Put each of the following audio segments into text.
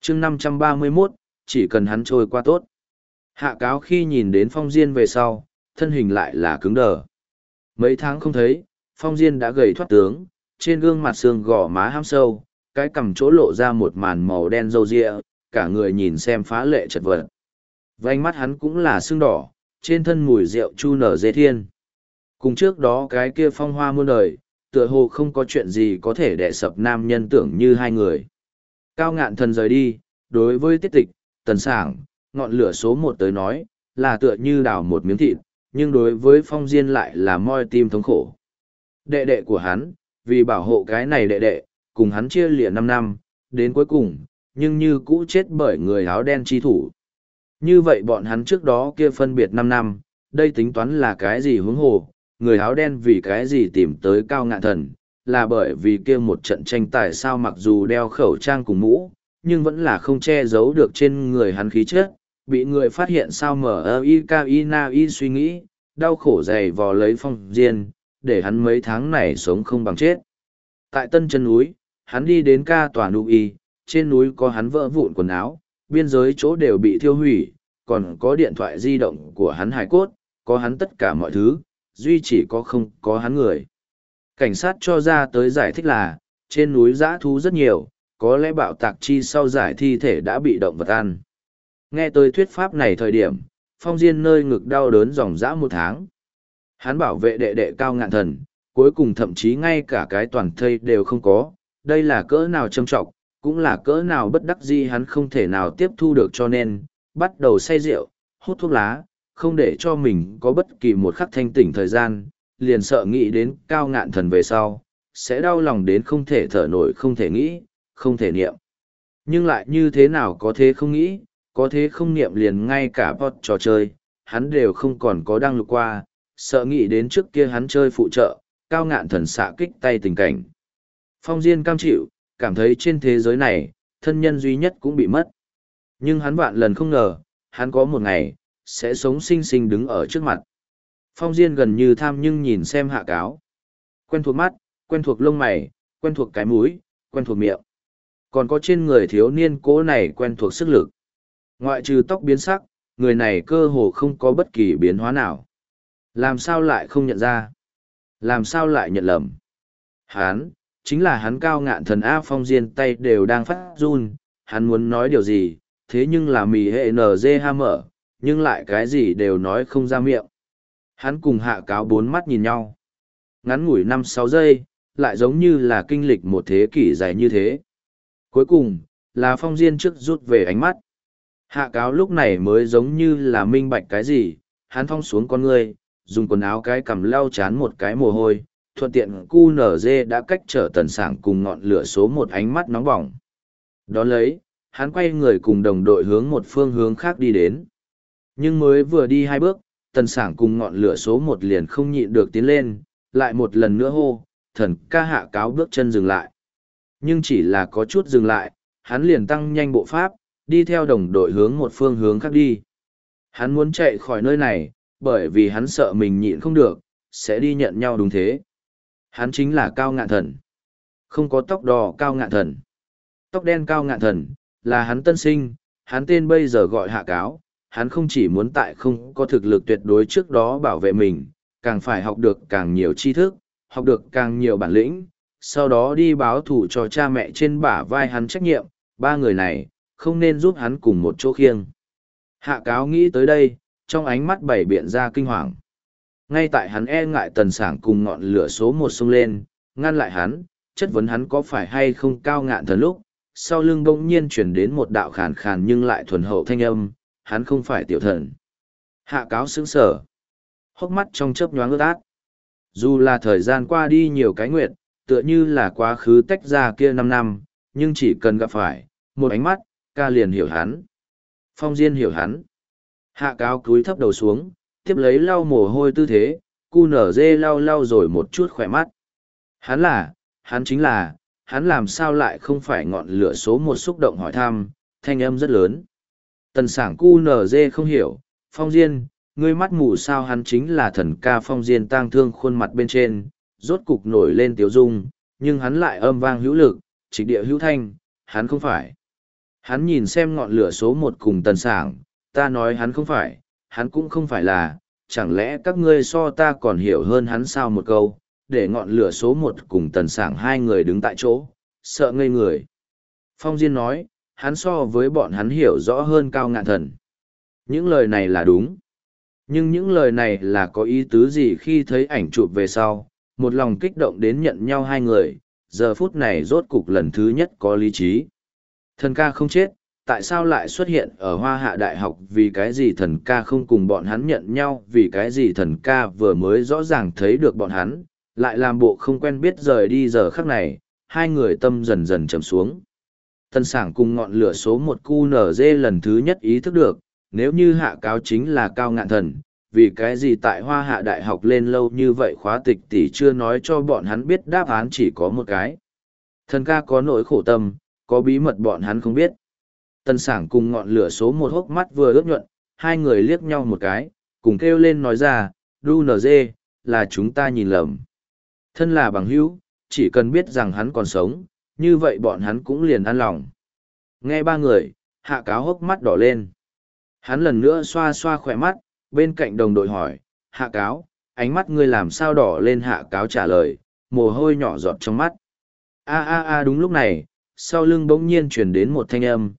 chương 531, chỉ cần hắn trôi qua tốt. Hạ cáo khi nhìn đến Phong Diên về sau, thân hình lại là cứng đờ. Mấy tháng không thấy, Phong Diên đã gầy thoát tướng, trên gương mặt xương gò má hăm sâu, cái cằm chỗ lộ ra một màn màu đen râu ria, cả người nhìn xem phá lệ chật vật. Vành mắt hắn cũng là sưng đỏ, trên thân mùi rượu chu nở dê thiên. Cùng trước đó cái kia phong hoa muôn đời, tựa hồ không có chuyện gì có thể đè sập nam nhân tưởng như hai người. Cao Ngạn Thần rời đi, đối với Tiết Tịch, Tần Sảng, ngọn lửa số một tới nói, là tựa như đào một miếng thịt, nhưng đối với Phong Diên lại là moi tim thống khổ. Đệ đệ của hắn, vì bảo hộ cái này đệ đệ, cùng hắn chia lìa 5 năm, đến cuối cùng, nhưng như cũ chết bởi người áo đen chi thủ. Như vậy bọn hắn trước đó kia phân biệt 5 năm, đây tính toán là cái gì huống hồ, người áo đen vì cái gì tìm tới Cao Ngạn Thần, là bởi vì kia một trận tranh tài sao mặc dù đeo khẩu trang cùng mũ, nhưng vẫn là không che giấu được trên người hắn khí chất, bị người phát hiện sao M.I.K.I.N.A.I suy nghĩ, đau khổ dày vò lấy Phong Diên, để hắn mấy tháng này sống không bằng chết. Tại Tân Chân núi, hắn đi đến ca tòa nụ y, trên núi có hắn vỡ vụn quần áo, biên giới chỗ đều bị thiêu hủy, còn có điện thoại di động của hắn hài cốt, có hắn tất cả mọi thứ, duy chỉ có không có hắn người. Cảnh sát cho ra tới giải thích là, trên núi dã thú rất nhiều, có lẽ bạo tạc chi sau giải thi thể đã bị động vật ăn. Nghe tới thuyết pháp này thời điểm, Phong Diên nơi ngực đau đớn dòng dã 1 tháng. Hắn bảo vệ đệ đệ Cao Ngạn Thần, cuối cùng thậm chí ngay cả cái toàn thây đều không có, đây là cỡ nào trâm trọng, cũng là cỡ nào bất đắc dĩ hắn không thể nào tiếp thu được cho nên, bắt đầu say rượu, hút thuốc lá, không để cho mình có bất kỳ một khắc thanh tỉnh thời gian, liền sợ nghĩ đến Cao Ngạn Thần về sau, sẽ đau lòng đến không thể thở nổi, không thể nghĩ, không thể niệm. Nhưng lại như thế nào có thế không nghĩ, có thế không niệm liền ngay cả bot trò chơi, hắn đều không còn có đăng lục qua, sợ nghĩ đến trước kia hắn chơi phụ trợ, Cao Ngạn Thần xạ kích tay tình cảnh. Phong Diên cam chịu, cảm thấy trên thế giới này, thân nhân duy nhất cũng bị mất. Nhưng hắn vạn lần không ngờ, hắn có một ngày, sẽ sống sinh sinh đứng ở trước mặt. Phong Diên gần như tham nhưng nhìn xem Hạ Cáo. Quen thuộc mắt, quen thuộc lông mày, quen thuộc cái mũi, quen thuộc miệng. Còn có trên người thiếu niên cố này quen thuộc sức lực. Ngoại trừ tóc biến sắc, người này cơ hồ không có bất kỳ biến hóa nào. Làm sao lại không nhận ra? Làm sao lại nhận lầm? Hắn, chính là hắn Cao Ngạn Thần A. Phong Diên tay đều đang phát run, hắn muốn nói điều gì, thế nhưng là mì hệ NG mở, nhưng lại cái gì đều nói không ra miệng. Hắn cùng Hạ Cáo 4 mắt nhìn nhau. Ngắn ngủi 5-6 giây, lại giống như là kinh lịch một thế kỷ dài như thế. Cuối cùng, là Phong Diên trước rút về ánh mắt. Hạ Cáo lúc này mới giống như là minh bạch cái gì, hắn thong xuống con ngươi, dùng quần áo cái cầm lau chán một cái mồ hôi, thuận tiện QNZ đã cách trở Tần Sảng cùng ngọn lửa số một ánh mắt nóng bỏng. Đón lấy, hắn quay người cùng đồng đội hướng một phương hướng khác đi đến. Nhưng mới vừa đi 2 bước, Tần Sảng cùng ngọn lửa số một liền không nhịn được tiến lên, lại một lần nữa hô, thần ca. Hạ Cáo bước chân dừng lại. Nhưng chỉ là có chút dừng lại, hắn liền tăng nhanh bộ pháp, đi theo đồng đội hướng một phương hướng khác đi. Hắn muốn chạy khỏi nơi này, bởi vì hắn sợ mình nhịn không được, sẽ đi nhận nhau đúng thế. Hắn chính là Cao Ngạn Thần. Không có tóc đỏ Cao Ngạn Thần. Tóc đen Cao Ngạn Thần, là hắn tân sinh, hắn tên bây giờ gọi Hạ Cáo. Hắn không chỉ muốn tại không có thực lực tuyệt đối trước đó bảo vệ mình, càng phải học được càng nhiều tri thức, học được càng nhiều bản lĩnh, sau đó đi báo thù cho cha mẹ trên bả vai hắn trách nhiệm, 3 người này, không nên giúp hắn cùng một chỗ khiêng. Hạ Cáo nghĩ tới đây, trong ánh mắt bảy biện ra kinh hoàng. Ngay tại hắn e ngại Tần Sảng cùng ngọn lửa số một xông lên, ngăn lại hắn, chất vấn hắn có phải hay không Cao Ngạn Thần lúc, sau lưng bỗng nhiên chuyển đến một đạo khàn khàn nhưng lại thuần hậu thanh âm, hắn không phải tiểu thần. Hạ Cáo sững sờ, hốc mắt trong chớp nhoáng ướt át. Dù là thời gian qua đi nhiều cái nguyệt, tựa như là quá khứ tách ra kia 5 năm, nhưng chỉ cần gặp phải, một ánh mắt, ca liền hiểu hắn. Phong Diên hiểu hắn. Hạ Cáo cúi thấp đầu xuống, tiếp lấy lau mồ hôi tư thế, QNZ lau lau rồi một chút khỏe mắt. Hắn chính là, hắn làm sao lại không phải ngọn lửa số một xúc động hỏi thăm, thanh âm rất lớn. Tần Sảng QNZ không hiểu, Phong Diên, ngươi mắt mù sao? Hắn chính là thần ca. Phong Diên tang thương khuôn mặt bên trên, rốt cục nổi lên tiếu dung, nhưng hắn lại âm vang hữu lực, trịch địa hữu thanh, hắn không phải. Hắn nhìn xem ngọn lửa số một cùng Tần Sảng, ta nói hắn không phải, hắn cũng không phải là, chẳng lẽ các ngươi so ta còn hiểu hơn hắn sao một câu, để ngọn lửa số một cùng Tần Sảng hai người đứng tại chỗ, sợ ngây người. Phong Diên nói, hắn so với bọn hắn hiểu rõ hơn Cao Ngạn Thần. Những lời này là đúng. Nhưng những lời này là có ý tứ gì khi thấy ảnh chụp về sau, một lòng kích động đến nhận nhau hai người, giờ phút này rốt cục lần thứ nhất có lý trí. Thần ca không chết, tại sao lại xuất hiện ở Hoa Hạ Đại học, vì cái gì thần ca không cùng bọn hắn nhận nhau, vì cái gì thần ca vừa mới rõ ràng thấy được bọn hắn, lại làm bộ không quen biết rời đi giờ khắc này, hai người tâm dần dần trầm xuống. Tần Sảng cùng ngọn lửa số một QNZ lần thứ nhất ý thức được, nếu như hạ cáo chính là Cao Ngạn Thần, vì cái gì tại Hoa Hạ Đại học lên lâu như vậy khóa tịch tỷ chưa nói cho bọn hắn biết đáp án chỉ có một cái. Thần ca có nỗi khổ tâm, có bí mật bọn hắn không biết. Tần Sảng cùng ngọn lửa số một hốc mắt vừa ướt nhuận, hai người liếc nhau một cái, cùng kêu lên nói ra, đu nở dê, là chúng ta nhìn lầm. Thân là bằng hữu, chỉ cần biết rằng hắn còn sống, như vậy bọn hắn cũng liền an lòng. Nghe ba người, hạ cáo hốc mắt đỏ lên. Hắn lần nữa xoa xoa khỏe mắt, bên cạnh đồng đội hỏi, hạ cáo, ánh mắt ngươi làm sao đỏ lên, hạ cáo trả lời, mồ hôi nhỏ giọt trong mắt. Đúng lúc này, sau lưng bỗng nhiên truyền đến một thanh âm,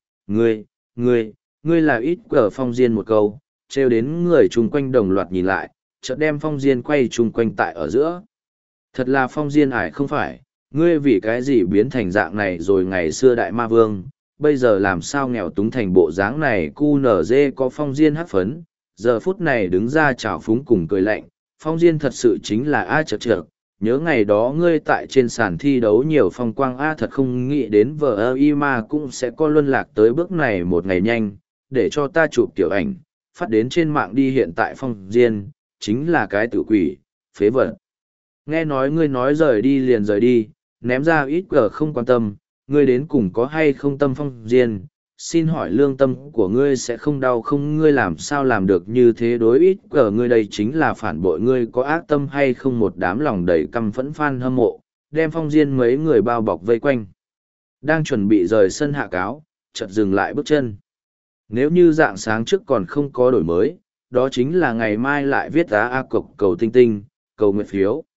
ngươi là ít cờ. Phong Diên một câu, trêu đến người chung quanh đồng loạt nhìn lại, chợt đem Phong Diên quay chung quanh tại ở giữa. Thật là Phong Diên ải không phải, ngươi vì cái gì biến thành dạng này rồi, ngày xưa đại ma vương, bây giờ làm sao nghèo túng thành bộ dáng này. QNZ có Phong Diên hắc phấn, giờ phút này đứng ra chào phúng cùng cười lạnh, Phong Diên thật sự chính là chật chật, nhớ ngày đó ngươi tại trên sàn thi đấu nhiều phong quang thật không nghĩ đến vờ mà cũng sẽ có luân lạc tới bước này một ngày nhanh, để cho ta chụp tiểu ảnh, phát đến trên mạng đi. Hiện tại Phong Diên chính là cái tử quỷ, phế vật. Nghe nói ngươi nói rời đi liền rời đi, ném ra ít cờ không quan tâm, ngươi đến cùng có hay không tâm. Phong Diên, xin hỏi lương tâm của ngươi sẽ không đau không? Ngươi làm sao làm được như thế đối ít cờ? Ngươi đây chính là phản bội, ngươi có ác tâm hay không? Một đám lòng đầy căm phẫn fan hâm mộ, đem Phong Diên mấy người bao bọc vây quanh. Đang chuẩn bị rời sân hạ cáo, chợt dừng lại bước chân. Nếu như dạng sáng trước còn không có đổi mới, đó chính là ngày mai lại viết á cộc cầu tinh tinh, cầu nguyện phiếu.